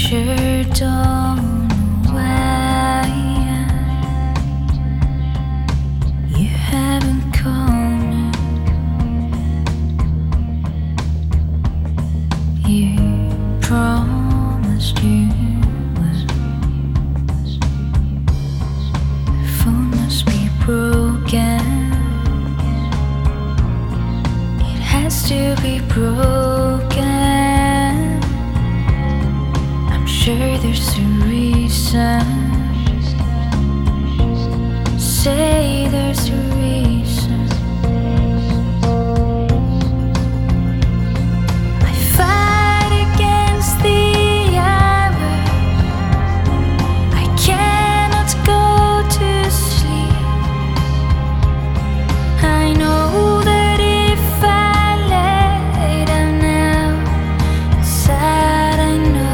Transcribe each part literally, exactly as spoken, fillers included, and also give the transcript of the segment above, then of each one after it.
sure don't know why you haven't called me. You promised you would. The phone must be broken. It has to be broken. Sure, there's a reason. Say there's a reason. I fight against the hours. I cannot go to sleep. I know that if I lay down now inside, I know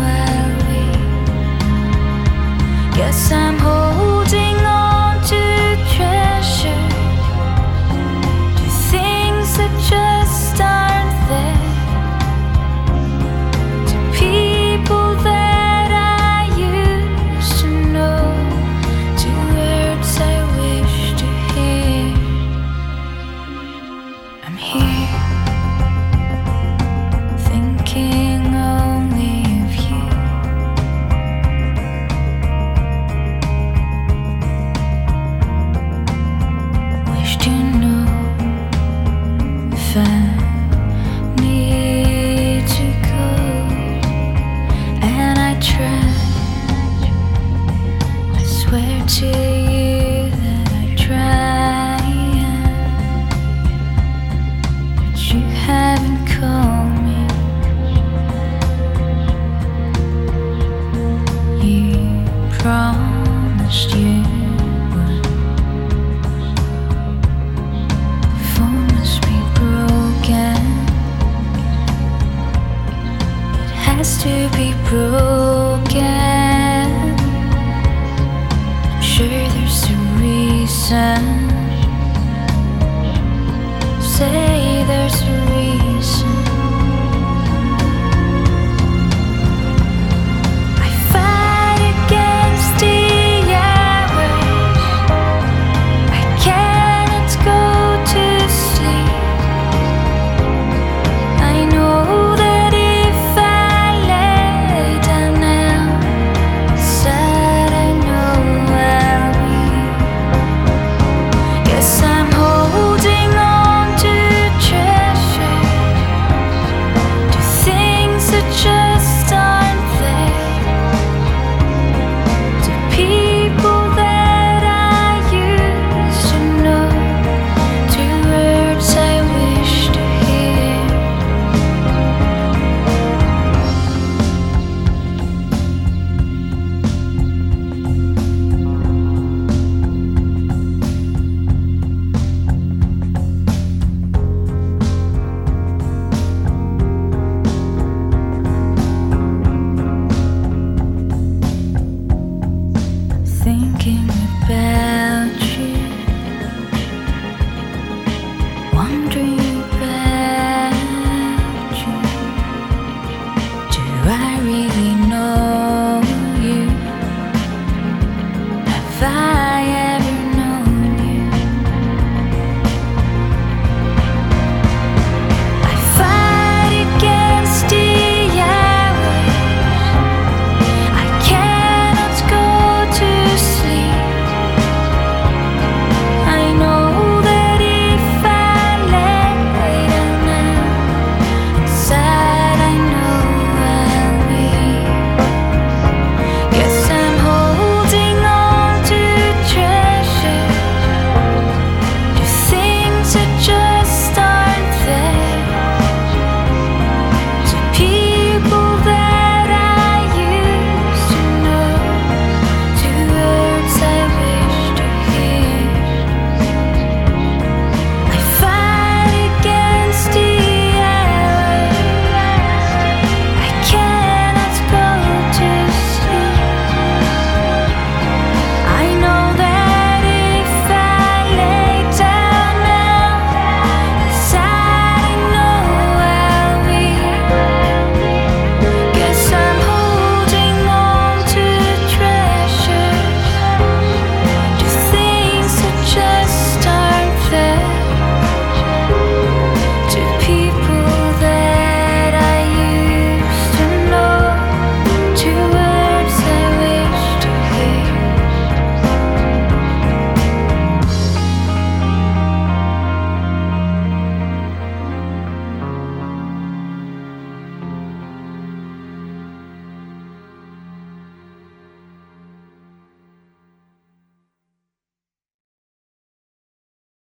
guess I'm holding on to treasure, to things that just aren't there, to people that I used to know, to words I wish to hear. I'm here, thinking only of you. I need to go, and I try. I swear to you that I try, but you haven't called me. You promised you would. The phone must be broken. It has to be broken. I'm sure there's a reason. Say